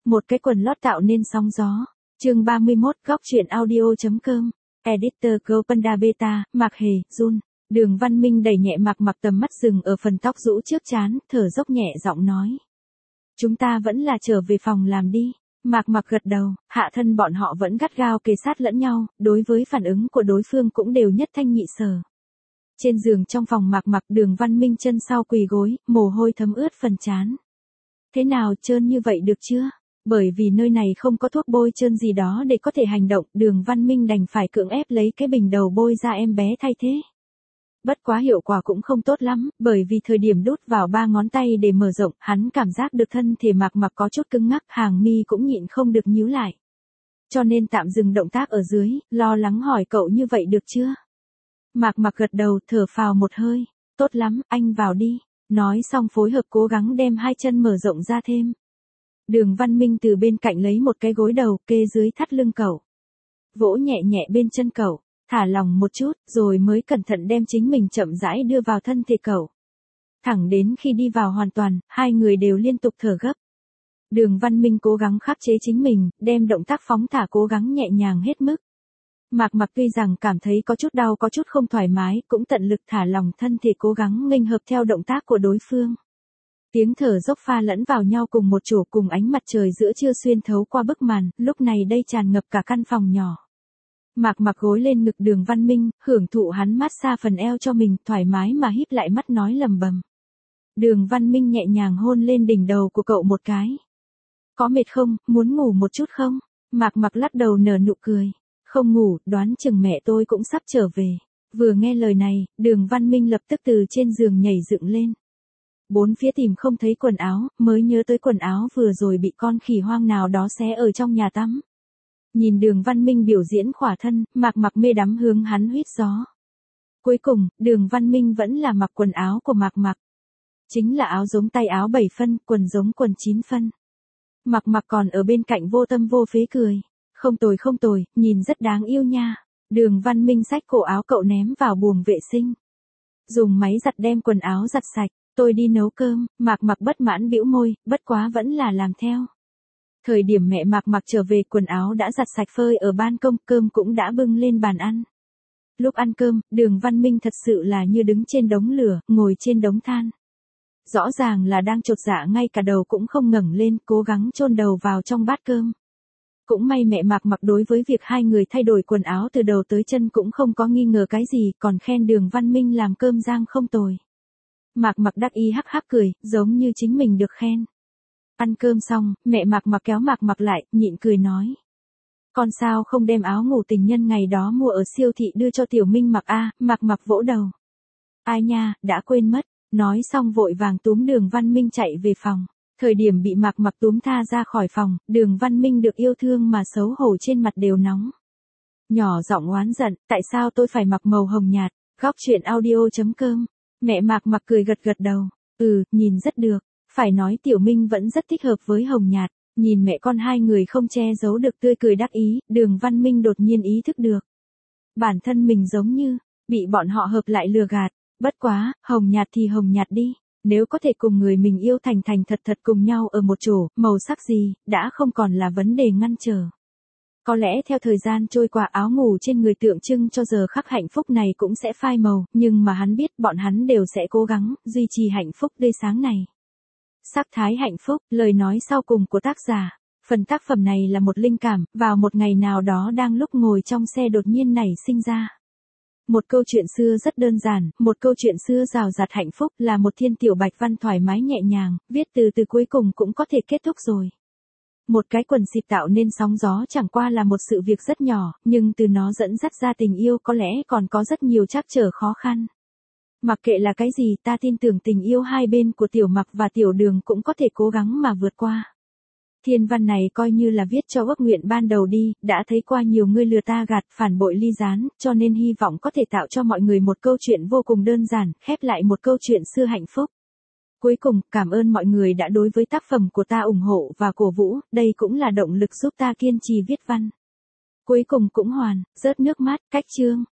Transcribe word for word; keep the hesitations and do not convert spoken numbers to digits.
Một cái quần lót tạo nên sóng gió. Chương ba mươi mốt, góc truyện audio.com. Editor Go Panda Beta, Mạc Hề, Jun. Đường Văn Minh đẩy nhẹ Mạc Mặc, tầm mắt dừng ở phần tóc rũ trước trán, thở dốc nhẹ giọng nói. Chúng ta vẫn là trở về phòng làm đi. Mạc Mặc gật đầu, hạ thân bọn họ vẫn gắt gao kề sát lẫn nhau, đối với phản ứng của đối phương cũng đều nhất thanh nhị sở. Trên giường trong phòng Mạc Mặc, Đường Văn Minh chân sau quỳ gối, mồ hôi thấm ướt phần trán. Thế nào, trơn như vậy được chưa? Bởi vì nơi này không có thuốc bôi trơn gì đó để có thể hành động, Đường Văn Minh đành phải cưỡng ép lấy cái bình đầu bôi ra em bé thay thế. Bất quá hiệu quả cũng không tốt lắm, bởi vì thời điểm đút vào ba ngón tay để mở rộng, hắn cảm giác được thân thể Mạc Mặc có chút cứng ngắc, hàng mi cũng nhịn không được nhíu lại. Cho nên tạm dừng động tác ở dưới, lo lắng hỏi cậu như vậy được chưa? Mạc Mặc gật đầu, thở phào một hơi. Tốt lắm, anh vào đi. Nói xong phối hợp cố gắng đem hai chân mở rộng ra thêm. Đường Văn Minh từ bên cạnh lấy một cái gối đầu kê dưới thắt lưng cậu. Vỗ nhẹ nhẹ bên chân cậu, thả lỏng một chút, rồi mới cẩn thận đem chính mình chậm rãi đưa vào thân thể cậu. Thẳng đến khi đi vào hoàn toàn, hai người đều liên tục thở gấp. Đường Văn Minh cố gắng khắc chế chính mình, đem động tác phóng thả cố gắng nhẹ nhàng hết mức. Mạc Mặc tuy rằng cảm thấy có chút đau có chút không thoải mái, cũng tận lực thả lỏng thân thể cố gắng nghênh hợp theo động tác của đối phương. Tiếng thở dốc pha lẫn vào nhau cùng một chỗ, cùng ánh mặt trời giữa trưa xuyên thấu qua bức màn, lúc này đây tràn ngập cả căn phòng nhỏ. Mạc Mặc gối lên ngực Đường Văn Minh, hưởng thụ hắn mát xa phần eo cho mình, thoải mái mà híp lại mắt nói lầm bầm. Đường Văn Minh nhẹ nhàng hôn lên đỉnh đầu của cậu một cái. Có mệt không, muốn ngủ một chút không? Mạc Mặc lắc đầu nở nụ cười. Không ngủ, đoán chừng mẹ tôi cũng sắp trở về. Vừa nghe lời này, Đường Văn Minh lập tức từ trên giường nhảy dựng lên. Bốn phía tìm không thấy quần áo, mới nhớ tới quần áo vừa rồi bị con khỉ hoang nào đó xé ở trong nhà tắm. Nhìn Đường Văn Minh biểu diễn khỏa thân, Mạc Mặc mê đắm hướng hắn huýt gió. Cuối cùng, Đường Văn Minh vẫn là mặc quần áo của Mạc Mặc. Chính là áo giống tay áo bảy phân, quần giống quần chín phân. Mạc Mặc còn ở bên cạnh vô tâm vô phế cười. Không tồi không tồi, nhìn rất đáng yêu nha. Đường Văn Minh xách cổ áo cậu ném vào buồng vệ sinh. Dùng máy giặt đem quần áo giặt sạch, tôi đi nấu cơm. Mạc Mặc bất mãn bĩu môi, bất quá vẫn là làm theo. Thời điểm mẹ Mạc Mặc trở về, quần áo đã giặt sạch phơi ở ban công, cơm cũng đã bưng lên bàn ăn. Lúc ăn cơm, Đường Văn Minh thật sự là như đứng trên đống lửa, ngồi trên đống than. Rõ ràng là đang chột dạ, ngay cả đầu cũng không ngẩng lên, cố gắng chôn đầu vào trong bát cơm. Cũng may mẹ Mạc Mặc đối với việc hai người thay đổi quần áo từ đầu tới chân cũng không có nghi ngờ cái gì, còn khen Đường Văn Minh làm cơm rang không tồi. Mạc Mặc đắc ý hắc hắc cười, giống như chính mình được khen. Ăn cơm xong, mẹ Mạc Mặc kéo Mạc Mặc lại, nhịn cười nói. Con sao không đem áo ngủ tình nhân ngày đó mua ở siêu thị đưa cho Tiểu Minh mặc a? À? Mạc Mặc vỗ đầu. Ai nha, đã quên mất. Nói xong vội vàng túm Đường Văn Minh chạy về phòng. Thời điểm bị Mạc Mặc túm tha ra khỏi phòng, Đường Văn Minh được yêu thương mà xấu hổ trên mặt đều nóng. Nhỏ giọng oán giận, tại sao tôi phải mặc màu hồng nhạt? Góc truyện audio.com. Mẹ Mạc Mặc cười gật gật đầu. Ừ, nhìn rất được. Phải nói Tiểu Minh vẫn rất thích hợp với hồng nhạt. Nhìn mẹ con hai người không che giấu được tươi cười đắc ý, Đường Văn Minh đột nhiên ý thức được. Bản thân mình giống như, bị bọn họ hợp lại lừa gạt. Bất quá, hồng nhạt thì hồng nhạt đi. Nếu có thể cùng người mình yêu thành thành thật thật cùng nhau ở một chỗ, màu sắc gì, đã không còn là vấn đề ngăn trở. Có lẽ theo thời gian trôi qua, áo ngủ trên người tượng trưng cho giờ khắc hạnh phúc này cũng sẽ phai màu, nhưng mà hắn biết bọn hắn đều sẽ cố gắng, duy trì hạnh phúc tươi sáng này. Sắc thái hạnh phúc, lời nói sau cùng của tác giả. Phần tác phẩm này là một linh cảm, vào một ngày nào đó đang lúc ngồi trong xe đột nhiên nảy sinh ra. Một câu chuyện xưa rất đơn giản, một câu chuyện xưa rào rạt hạnh phúc, là một thiên tiểu bạch văn thoải mái nhẹ nhàng, viết từ từ cuối cùng cũng có thể kết thúc rồi. Một cái quần xịp tạo nên sóng gió chẳng qua là một sự việc rất nhỏ, nhưng từ nó dẫn dắt ra tình yêu có lẽ còn có rất nhiều trắc trở khó khăn. Mặc kệ là cái gì, ta tin tưởng tình yêu hai bên của Tiểu Mặc và Tiểu Đường cũng có thể cố gắng mà vượt qua. Thiên văn này coi như là viết cho ước nguyện ban đầu đi, đã thấy qua nhiều người lừa ta gạt, phản bội ly gián, cho nên hy vọng có thể tạo cho mọi người một câu chuyện vô cùng đơn giản, khép lại một câu chuyện xưa hạnh phúc. Cuối cùng, cảm ơn mọi người đã đối với tác phẩm của ta ủng hộ và cổ vũ, đây cũng là động lực giúp ta kiên trì viết văn. Cuối cùng cũng hoàn, rớt nước mắt, cách chương.